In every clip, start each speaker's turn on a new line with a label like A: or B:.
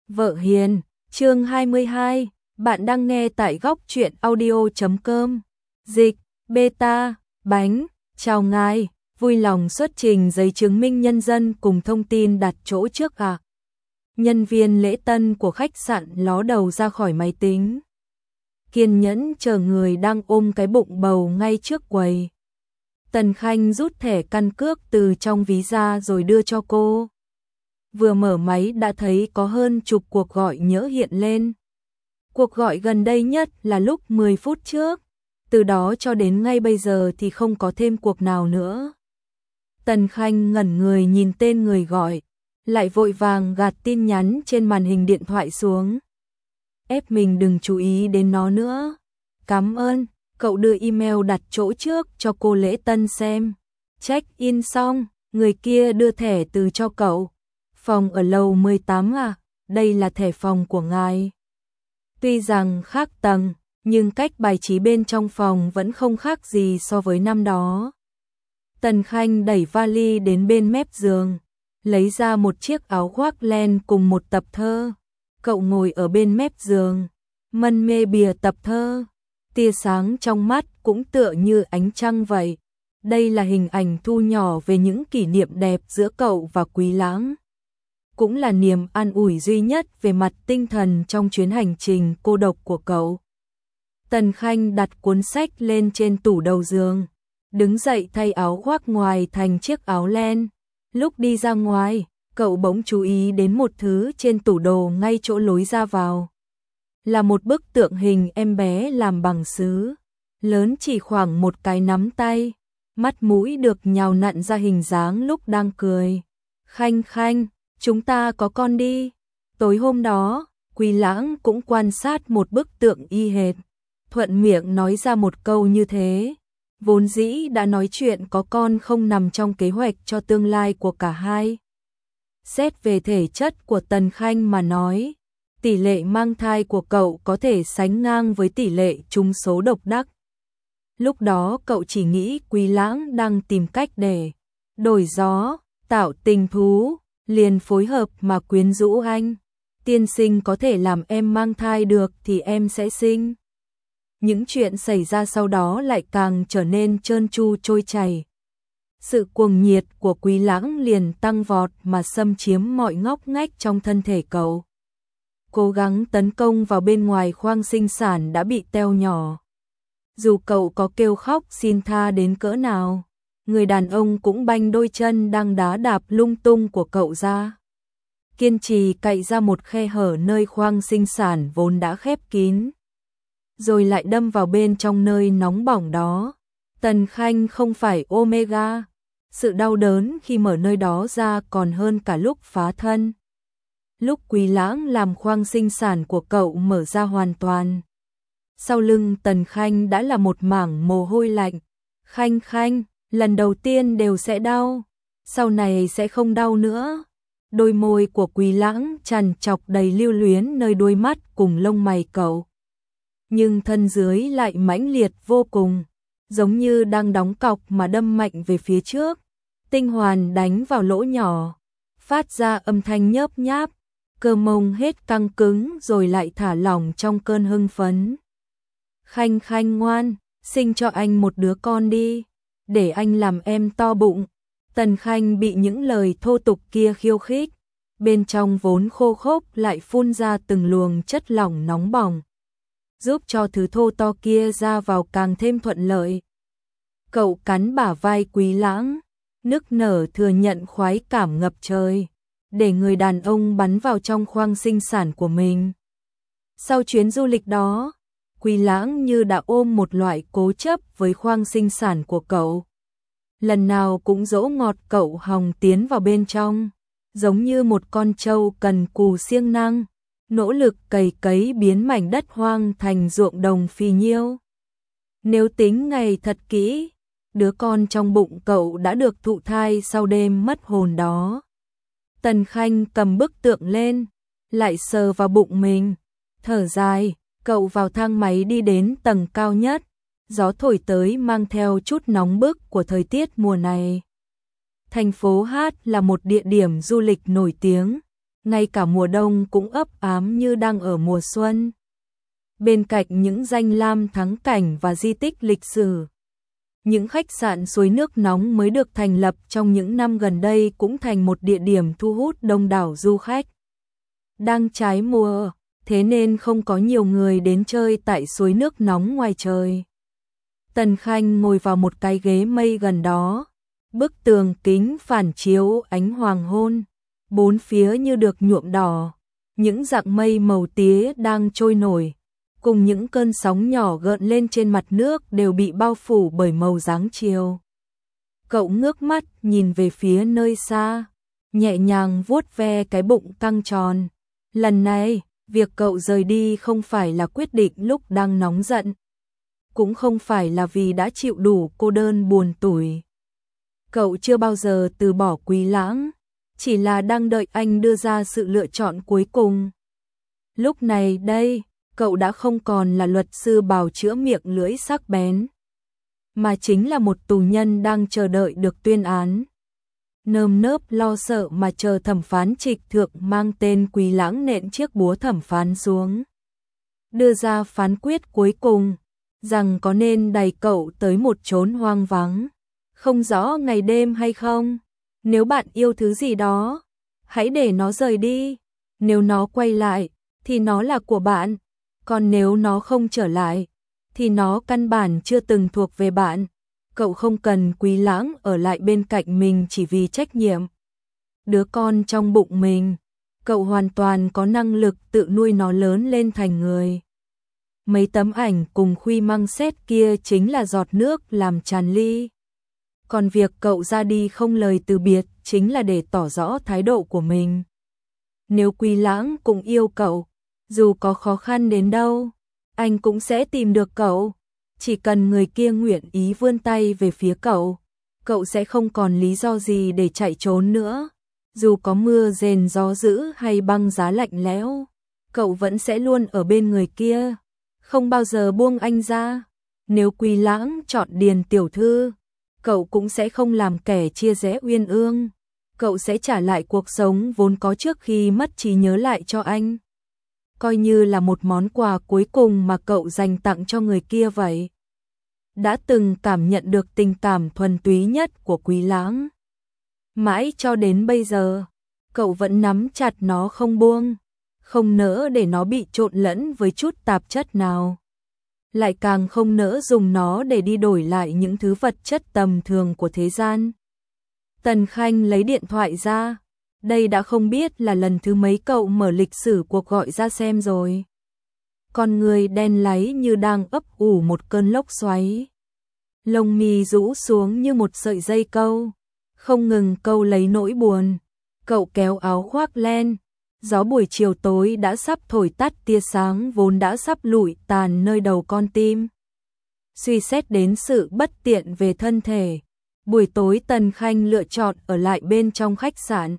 A: Vợ hiền, chương 22, bạn đang nghe tại góc truyện audio.com. Dịch, beta, bánh, chào ngài, vui lòng xuất trình giấy chứng minh nhân dân cùng thông tin đặt chỗ trước ạ. Nhân viên lễ tân của khách sạn ló đầu ra khỏi máy tính. Kiên nhẫn chờ người đang ôm cái bụng bầu ngay trước quầy. Tần Khanh rút thẻ căn cước từ trong ví ra rồi đưa cho cô. Vừa mở máy đã thấy có hơn chục cuộc gọi nhỡ hiện lên. Cuộc gọi gần đây nhất là lúc 10 phút trước, từ đó cho đến ngay bây giờ thì không có thêm cuộc nào nữa. Tần Khanh ngẩn người nhìn tên người gọi, lại vội vàng gạt tin nhắn trên màn hình điện thoại xuống. Ép mình đừng chú ý đến nó nữa. Cảm ơn, cậu đưa email đặt chỗ trước cho cô lễ tân xem. Check in xong, người kia đưa thẻ từ cho cậu. Phòng ở lầu 18 à, đây là thẻ phòng của ngài. Tuy rằng khác tầng, nhưng cách bài trí bên trong phòng vẫn không khác gì so với năm đó. Tần Khanh đẩy vali đến bên mép giường, lấy ra một chiếc áo khoác len cùng một tập thơ. Cậu ngồi ở bên mép giường, mân mê bìa tập thơ. Tia sáng trong mắt cũng tựa như ánh trăng vậy. Đây là hình ảnh thu nhỏ về những kỷ niệm đẹp giữa cậu và Quý Lãng. Cũng là niềm an ủi duy nhất về mặt tinh thần trong chuyến hành trình cô độc của cậu. Tần Khanh đặt cuốn sách lên trên tủ đầu giường, đứng dậy thay áo khoác ngoài thành chiếc áo len. Lúc đi ra ngoài, cậu bỗng chú ý đến một thứ trên tủ đồ ngay chỗ lối ra vào. Là một bức tượng hình em bé làm bằng sứ, lớn chỉ khoảng một cái nắm tay, mắt mũi được nhào nặn ra hình dáng lúc đang cười. Khanh Khanh, chúng ta có con đi. Tối hôm đó, Quý Lãng cũng quan sát một bức tượng y hệt, thuận miệng nói ra một câu như thế. Vốn dĩ đã nói chuyện có con không nằm trong kế hoạch cho tương lai của cả hai. Xét về thể chất của Tần Khanh mà nói, tỷ lệ mang thai của cậu có thể sánh ngang với tỷ lệ trúng số độc đắc. Lúc đó cậu chỉ nghĩ Quý Lãng đang tìm cách để đổi gió, tạo tình thú, liền phối hợp mà quyến rũ anh. Tiên sinh có thể làm em mang thai được thì em sẽ sinh. Những chuyện xảy ra sau đó lại càng trở nên trơn tru trôi chảy. Sự cuồng nhiệt của Quý Lãng liền tăng vọt mà xâm chiếm mọi ngóc ngách trong thân thể cậu. Cố gắng tấn công vào bên ngoài khoang sinh sản đã bị teo nhỏ. Dù cậu có kêu khóc xin tha đến cỡ nào, người đàn ông cũng banh đôi chân đang đá đạp lung tung của cậu ra. Kiên trì cạy ra một khe hở nơi khoang sinh sản vốn đã khép kín, rồi lại đâm vào bên trong nơi nóng bỏng đó. Tần Khanh không phải Omega, sự đau đớn khi mở nơi đó ra còn hơn cả lúc phá thân. Lúc Quý Lãng làm khoang sinh sản của cậu mở ra hoàn toàn, sau lưng Tần Khanh đã là một mảng mồ hôi lạnh. Khanh Khanh, lần đầu tiên đều sẽ đau, sau này sẽ không đau nữa. Đôi môi của Quý Lãng trằn trọc đầy lưu luyến nơi đôi mắt cùng lông mày cậu. Nhưng thân dưới lại mãnh liệt vô cùng, giống như đang đóng cọc mà đâm mạnh về phía trước. Tinh hoàn đánh vào lỗ nhỏ, phát ra âm thanh nhớp nháp, cơ mông hết căng cứng rồi lại thả lỏng trong cơn hưng phấn. Khanh Khanh ngoan, sinh cho anh một đứa con đi, để anh làm em to bụng. Tần Khanh bị những lời thô tục kia khiêu khích, bên trong vốn khô khốc lại phun ra từng luồng chất lỏng nóng bỏng, giúp cho thứ thô to kia ra vào càng thêm thuận lợi. Cậu cắn bả vai Quý Lãng, nức nở thừa nhận khoái cảm ngập trời, để người đàn ông bắn vào trong khoang sinh sản của mình. Sau chuyến du lịch đó, Quý Lãng như đã ôm một loại cố chấp với khoang sinh sản của cậu. Lần nào cũng dỗ ngọt cậu hòng tiến vào bên trong, giống như một con trâu cần cù siêng năng, nỗ lực cày cấy biến mảnh đất hoang thành ruộng đồng phì nhiêu. Nếu tính ngày thật kỹ, đứa con trong bụng cậu đã được thụ thai sau đêm mất hồn đó. Tần Khanh cầm bức tượng lên, lại sờ vào bụng mình, thở dài. Cậu vào thang máy đi đến tầng cao nhất, gió thổi tới mang theo chút nóng bức của thời tiết mùa này. Thành phố Hát là một địa điểm du lịch nổi tiếng, ngay cả mùa đông cũng ấp ám như đang ở mùa xuân. Bên cạnh những danh lam thắng cảnh và di tích lịch sử, những khách sạn suối nước nóng mới được thành lập trong những năm gần đây cũng thành một địa điểm thu hút đông đảo du khách. Đang trái mùa, thế nên không có nhiều người đến chơi tại suối nước nóng ngoài trời. Tần Khanh ngồi vào một cái ghế mây gần đó, bức tường kính phản chiếu ánh hoàng hôn, bốn phía như được nhuộm đỏ, những dạng mây màu tía đang trôi nổi, cùng những cơn sóng nhỏ gợn lên trên mặt nước đều bị bao phủ bởi màu dáng chiều. Cậu ngước mắt nhìn về phía nơi xa, nhẹ nhàng vuốt ve cái bụng căng tròn. Lần này, việc cậu rời đi không phải là quyết định lúc đang nóng giận, cũng không phải là vì đã chịu đủ cô đơn buồn tủi. Cậu chưa bao giờ từ bỏ Quý Lãng, chỉ là đang đợi anh đưa ra sự lựa chọn cuối cùng. Lúc này đây, cậu đã không còn là luật sư bào chữa miệng lưỡi sắc bén, mà chính là một tù nhân đang chờ đợi được tuyên án. Nơm nớp lo sợ mà chờ thẩm phán Trịch Thượng mang tên Quý Lãng nện chiếc búa thẩm phán xuống, đưa ra phán quyết cuối cùng, rằng có nên đẩy cậu tới một chốn hoang vắng, không rõ ngày đêm hay không. Nếu bạn yêu thứ gì đó, hãy để nó rời đi. Nếu nó quay lại, thì nó là của bạn. Còn nếu nó không trở lại, thì nó căn bản chưa từng thuộc về bạn. Cậu không cần Quý Lãng ở lại bên cạnh mình chỉ vì trách nhiệm đứa con trong bụng mình. Cậu hoàn toàn có năng lực tự nuôi nó lớn lên thành người. Mấy tấm ảnh cùng Khuy Măng Xét kia chính là giọt nước làm tràn ly. Còn việc cậu ra đi không lời từ biệt chính là để tỏ rõ thái độ của mình. Nếu Quý Lãng cũng yêu cậu, dù có khó khăn đến đâu, anh cũng sẽ tìm được cậu. Chỉ cần người kia nguyện ý vươn tay về phía cậu, cậu sẽ không còn lý do gì để chạy trốn nữa. Dù có mưa rền gió dữ hay băng giá lạnh lẽo, cậu vẫn sẽ luôn ở bên người kia, không bao giờ buông anh ra. Nếu Quý Lãng chọn Điền tiểu thư, cậu cũng sẽ không làm kẻ chia rẽ uyên ương. Cậu sẽ trả lại cuộc sống vốn có trước khi mất trí nhớ lại cho anh, coi như là một món quà cuối cùng mà cậu dành tặng cho người kia vậy. Đã từng cảm nhận được tình cảm thuần túy nhất của Quý Lãng. Mãi cho đến bây giờ, cậu vẫn nắm chặt nó không buông, không nỡ để nó bị trộn lẫn với chút tạp chất nào. Lại càng không nỡ dùng nó để đi đổi lại những thứ vật chất tầm thường của thế gian. Tần Khanh lấy điện thoại ra. Đây đã không biết là lần thứ mấy cậu mở lịch sử cuộc gọi ra xem rồi. Con người đen láy như đang ấp ủ một cơn lốc xoáy. Lông mi rũ xuống như một sợi dây câu, không ngừng câu lấy nỗi buồn. Cậu kéo áo khoác len. Gió buổi chiều tối đã sắp thổi tắt tia sáng vốn đã sắp lụi tàn nơi đầu con tim. Suy xét đến sự bất tiện về thân thể, buổi tối Tần Khanh lựa chọn ở lại bên trong khách sạn.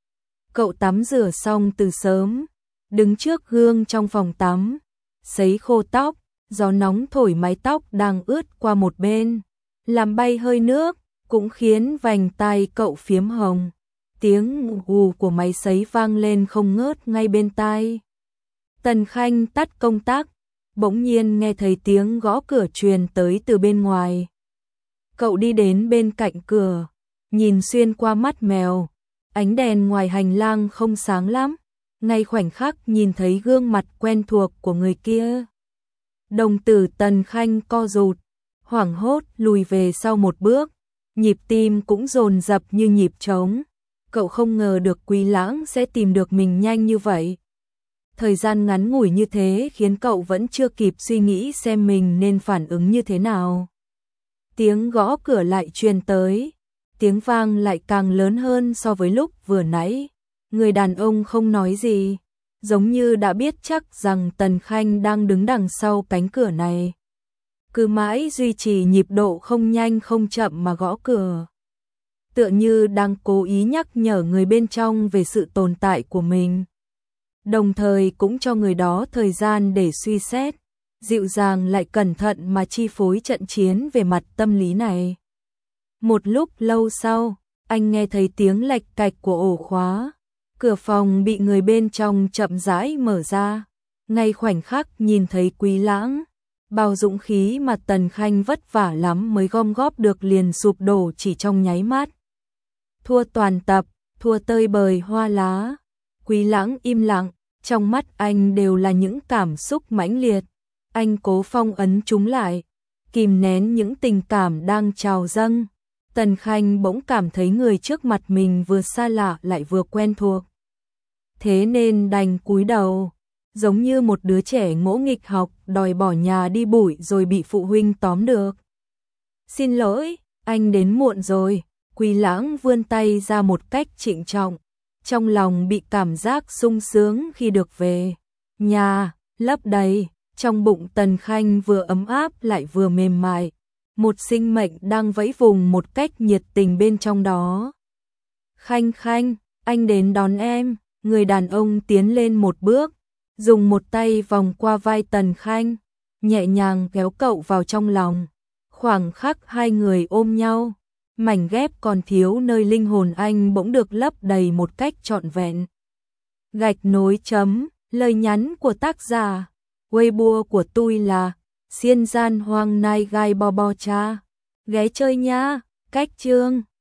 A: Cậu tắm rửa xong từ sớm, đứng trước gương trong phòng tắm, sấy khô tóc, gió nóng thổi mái tóc đang ướt qua một bên, làm bay hơi nước, cũng khiến vành tai cậu phiếm hồng. Tiếng gù của máy sấy vang lên không ngớt ngay bên tai. Tần Khanh tắt công tắc, bỗng nhiên nghe thấy tiếng gõ cửa truyền tới từ bên ngoài. Cậu đi đến bên cạnh cửa, nhìn xuyên qua mắt mèo. Ánh đèn ngoài hành lang không sáng lắm, ngay khoảnh khắc nhìn thấy gương mặt quen thuộc của người kia. Đồng tử Tần Khanh co rụt, hoảng hốt lùi về sau một bước, nhịp tim cũng dồn dập như nhịp trống. Cậu không ngờ được Quý Lãng sẽ tìm được mình nhanh như vậy. Thời gian ngắn ngủi như thế khiến cậu vẫn chưa kịp suy nghĩ xem mình nên phản ứng như thế nào. Tiếng gõ cửa lại truyền tới, tiếng vang lại càng lớn hơn so với lúc vừa nãy. Người đàn ông không nói gì, giống như đã biết chắc rằng Tần Khanh đang đứng đằng sau cánh cửa này. Cứ mãi duy trì nhịp độ không nhanh không chậm mà gõ cửa, tựa như đang cố ý nhắc nhở người bên trong về sự tồn tại của mình, đồng thời cũng cho người đó thời gian để suy xét, dịu dàng lại cẩn thận mà chi phối trận chiến về mặt tâm lý này. Một lúc lâu sau, anh nghe thấy tiếng lạch cạch của ổ khóa, Cửa phòng bị người bên trong chậm rãi mở ra. Ngay khoảnh khắc nhìn thấy Quý Lãng, bao dũng khí mà Tần Khanh vất vả lắm mới gom góp được liền sụp đổ chỉ trong nháy mắt. Thua toàn tập, thua tơi bời hoa lá. Quý Lãng im lặng, trong mắt anh đều là những cảm xúc mãnh liệt. Anh cố phong ấn chúng lại, kìm nén những tình cảm đang trào dâng. Tần Khanh bỗng cảm thấy người trước mặt mình vừa xa lạ lại vừa quen thuộc. Thế nên đành cúi đầu, giống như một đứa trẻ ngỗ nghịch học, đòi bỏ nhà đi bụi rồi bị phụ huynh tóm được. Xin lỗi, anh đến muộn rồi. Quý Lãng vươn tay ra một cách trịnh trọng, trong lòng bị cảm giác sung sướng khi được về nhà, lấp đầy. Trong bụng Tần Khanh vừa ấm áp lại vừa mềm mại, một sinh mệnh đang vẫy vùng một cách nhiệt tình bên trong đó. Khanh Khanh, anh đến đón em. Người đàn ông tiến lên một bước, dùng một tay vòng qua vai Tần Khanh, nhẹ nhàng kéo cậu vào trong lòng. Khoảng khắc hai người ôm nhau, mảnh ghép còn thiếu nơi linh hồn anh bỗng được lấp đầy một cách trọn vẹn. Gạch nối chấm, lời nhắn của tác giả. Weibo của tôi là Xiên Gian Hoang Nai Gai Bo Bo Cha. Ghé chơi nha, cách chương.